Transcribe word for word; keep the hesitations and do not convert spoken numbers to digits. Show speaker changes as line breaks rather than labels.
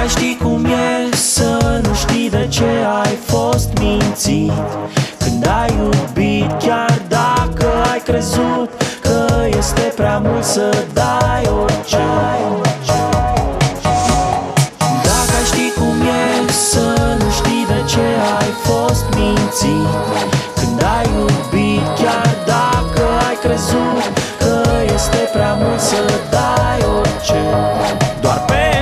ai ști cum e să nu știi de ce ai fost mințit când ai iubit, chiar dacă ai crezut că este prea mult să dai orice. Dacă ai ști cum e să nu știi de ce ai fost mințit când ai iubit, chiar dacă ai crezut că este prea mult să dai orice, doar pe